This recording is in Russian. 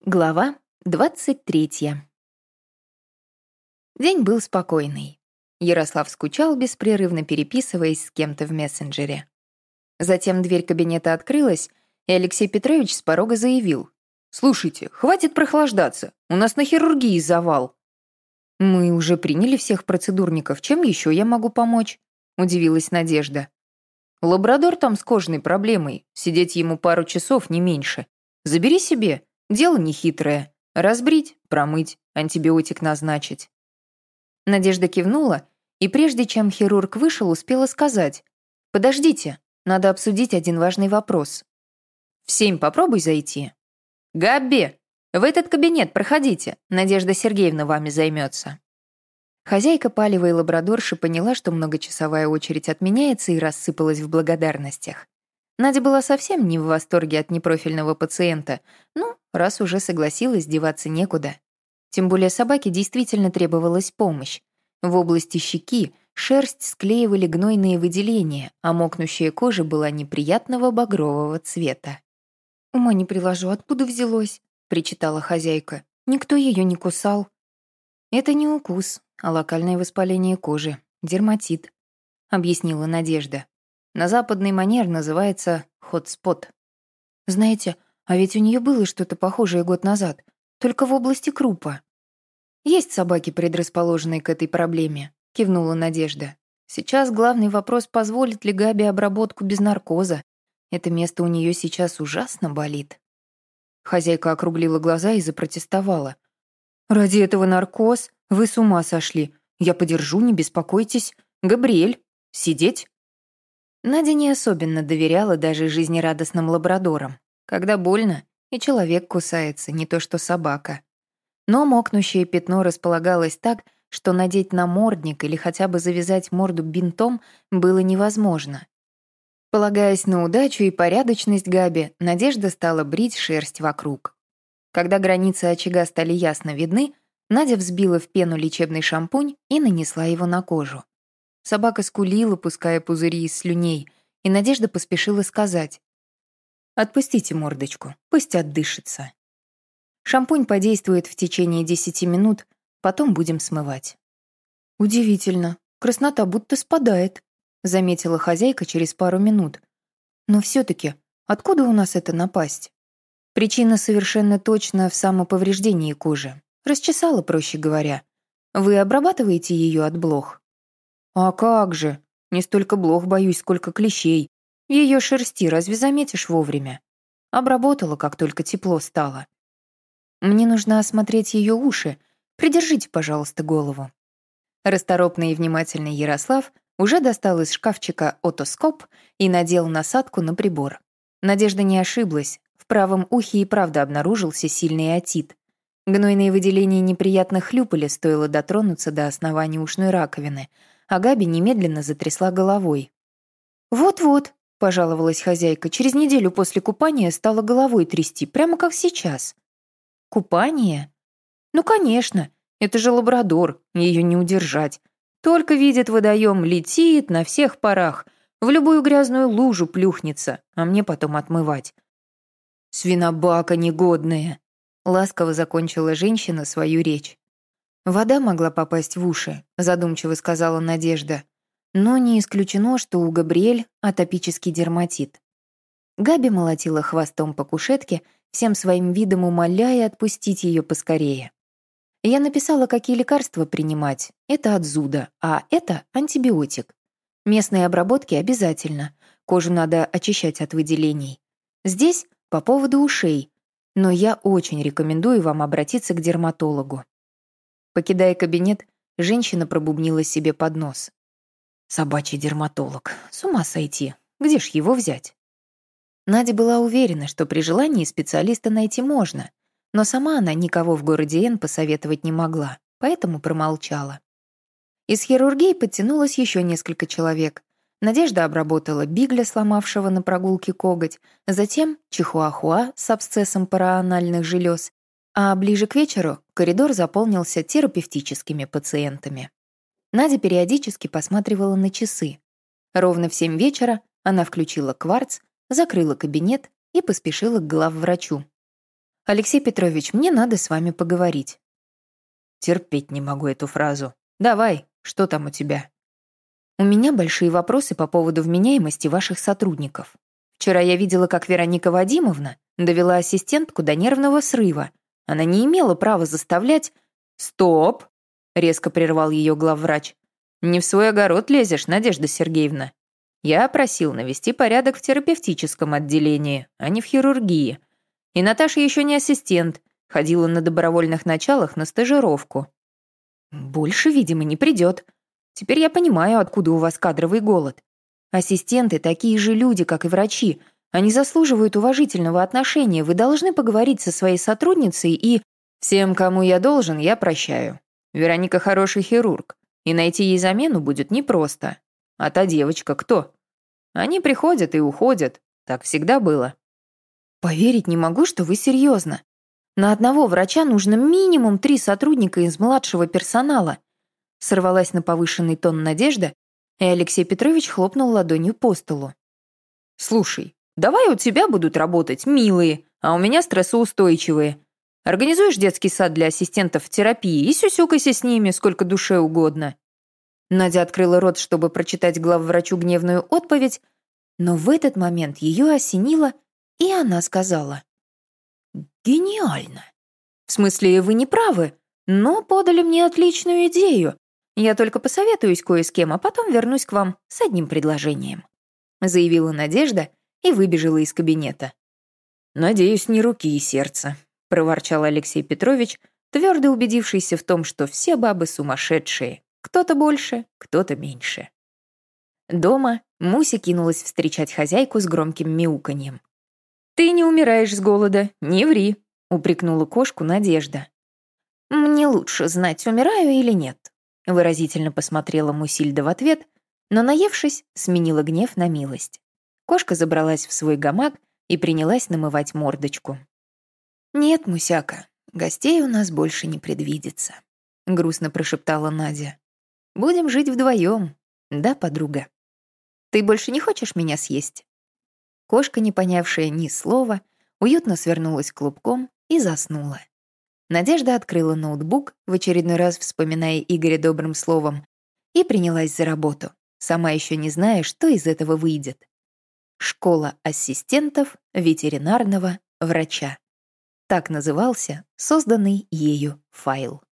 Глава 23. День был спокойный. Ярослав скучал, беспрерывно переписываясь с кем-то в мессенджере. Затем дверь кабинета открылась, и Алексей Петрович с порога заявил: «Слушайте, хватит прохлаждаться, у нас на хирургии завал». «Мы уже приняли всех процедурников, чем еще я могу помочь?» — удивилась Надежда. «Лабрадор там с кожной проблемой, сидеть ему пару часов, не меньше. Забери себе. Дело нехитрое. Разбрить, промыть, антибиотик назначить». Надежда кивнула, и прежде чем хирург вышел, успела сказать: «Подождите, надо обсудить один важный вопрос. В 7 попробуй зайти». «Габби, в этот кабинет проходите, Надежда Сергеевна вами займется». Хозяйка палевой лабрадорши поняла, что многочасовая очередь отменяется, и рассыпалась в благодарностях. Надя была совсем не в восторге от непрофильного пациента, раз уже согласилась, деваться некуда. Тем более собаке действительно требовалась помощь. В области щеки шерсть склеивали гнойные выделения, а мокнущая кожа была неприятного багрового цвета. «Ума не приложу, откуда взялось?» — причитала хозяйка. «Никто ее не кусал». «Это не укус, а локальное воспаление кожи, дерматит», — объяснила Надежда. «На западный манер называется хотспот». «Знаете, а ведь у нее было что-то похожее год назад, только в области крупа». «Есть собаки, предрасположенные к этой проблеме», — кивнула Надежда. «Сейчас главный вопрос, позволит ли Габи обработку без наркоза. Это место у нее сейчас ужасно болит». Хозяйка округлила глаза и запротестовала. «Ради этого наркоз? Вы с ума сошли. Я подержу, не беспокойтесь. Габриэль, сидеть?» Надя не особенно доверяла даже жизнерадостным лабрадорам. Когда больно, и человек кусается, не то что собака. Но мокнущее пятно располагалось так, что надеть намордник или хотя бы завязать морду бинтом было невозможно. Полагаясь на удачу и порядочность Габи, Надежда стала брить шерсть вокруг. Когда границы очага стали ясно видны, Надя взбила в пену лечебный шампунь и нанесла его на кожу. Собака скулила, пуская пузыри из слюней, и Надежда поспешила сказать: «Отпустите мордочку, пусть отдышится. Шампунь подействует в течение 10 минут, потом будем смывать». «Удивительно, краснота будто спадает», — заметила хозяйка через пару минут. «Но все-таки, откуда у нас эта напасть?» Причина совершенно точно в самоповреждении кожи. Расчесала, проще говоря. Вы обрабатываете ее от блох? «А как же! Не столько блох боюсь, сколько клещей. В ее шерсти разве заметишь вовремя?» Обработала, как только тепло стало. «Мне нужно осмотреть ее уши. Придержите, пожалуйста, голову». Расторопный и внимательный Ярослав уже достал из шкафчика отоскоп и надел насадку на прибор. Надежда не ошиблась. В правом ухе и правда обнаружился сильный отит. Гнойные выделения неприятно хлюпали, стоило дотронуться до основания ушной раковины, а Габи немедленно затрясла головой. «Вот-вот», — пожаловалась хозяйка, «через неделю после купания стала головой трясти, прямо как сейчас». «Купание? Ну, конечно, это же лабрадор, ее не удержать. Только видит водоем, летит на всех парах, в любую грязную лужу плюхнется, а мне потом отмывать». «Свинобака негодная», — ласково закончила женщина свою речь. «Вода могла попасть в уши», — задумчиво сказала Надежда. «Но не исключено, что у Габриэль атопический дерматит». Габи молотила хвостом по кушетке, всем своим видом умоляя отпустить ее поскорее. «Я написала, какие лекарства принимать. Это от зуда, а это антибиотик. Местные обработки обязательно. Кожу надо очищать от выделений. Здесь по поводу ушей, но я очень рекомендую вам обратиться к дерматологу». Покидая кабинет, женщина пробубнила себе под нос: «Собачий дерматолог. С ума сойти. Где ж его взять?» Надя была уверена, что при желании специалиста найти можно, но сама она никого в городе Н посоветовать не могла, поэтому промолчала. Из хирургии подтянулось еще несколько человек. Надежда обработала Бигля, сломавшего на прогулке коготь, затем чихуахуа с абсцессом параанальных желез, а ближе к вечеру коридор заполнился терапевтическими пациентами. Надя периодически посматривала на часы. Ровно в 7 вечера она включила кварц, закрыла кабинет и поспешила к главврачу. «Алексей Петрович, мне надо с вами поговорить». Терпеть не могу эту фразу. Давай, что там у тебя? У меня большие вопросы по поводу вменяемости ваших сотрудников. Вчера я видела, как Вероника Вадимовна довела ассистентку до нервного срыва. Она не имела права заставлять... «Стоп!» — резко прервал ее главврач. «Не в свой огород лезешь, Надежда Сергеевна. Я просил навести порядок в терапевтическом отделении, а не в хирургии. И Наташа еще не ассистент, ходила на добровольных началах на стажировку. Больше, видимо, не придет. Теперь я понимаю, откуда у вас кадровый голод. Ассистенты такие же люди, как и врачи. Они заслуживают уважительного отношения. Вы должны поговорить со своей сотрудницей и... Всем, кому я должен, я прощаю. Вероника хороший хирург, и найти ей замену будет непросто. А та девочка кто? Они приходят и уходят. Так всегда было. Поверить не могу, что вы серьезно. На одного врача нужно минимум 3 сотрудника из младшего персонала. Сорвалась на повышенный тон Надежда, и Алексей Петрович хлопнул ладонью по столу. «Слушай, давай у тебя будут работать милые, а у меня стрессоустойчивые. Организуешь детский сад для ассистентов в терапии и сюсюкайся с ними сколько душе угодно». Надя открыла рот, чтобы прочитать главврачу гневную отповедь, но в этот момент ее осенило, и она сказала: «Гениально. В смысле, вы не правы, но подали мне отличную идею. Я только посоветуюсь кое с кем, а потом вернусь к вам с одним предложением», заявила Надежда и выбежала из кабинета. «Надеюсь, не руки и сердце», проворчал Алексей Петрович, твердо убедившийся в том, что все бабы сумасшедшие. Кто-то больше, кто-то меньше. Дома Муся кинулась встречать хозяйку с громким мяуканьем. «Ты не умираешь с голода, не ври», — упрекнула кошку Надежда. «Мне лучше знать, умираю или нет», — выразительно посмотрела Мусильда в ответ, но, наевшись, сменила гнев на милость. Кошка забралась в свой гамак и принялась намывать мордочку. «Нет, Мусяка, гостей у нас больше не предвидится», — грустно прошептала Надя. «Будем жить вдвоем, да, подруга? Ты больше не хочешь меня съесть?» Кошка, не понявшая ни слова, уютно свернулась клубком и заснула. Надежда открыла ноутбук, в очередной раз вспоминая Игоря добрым словом, и принялась за работу, сама еще не зная, что из этого выйдет. Школа ассистентов ветеринарного врача. Так назывался созданный ею файл.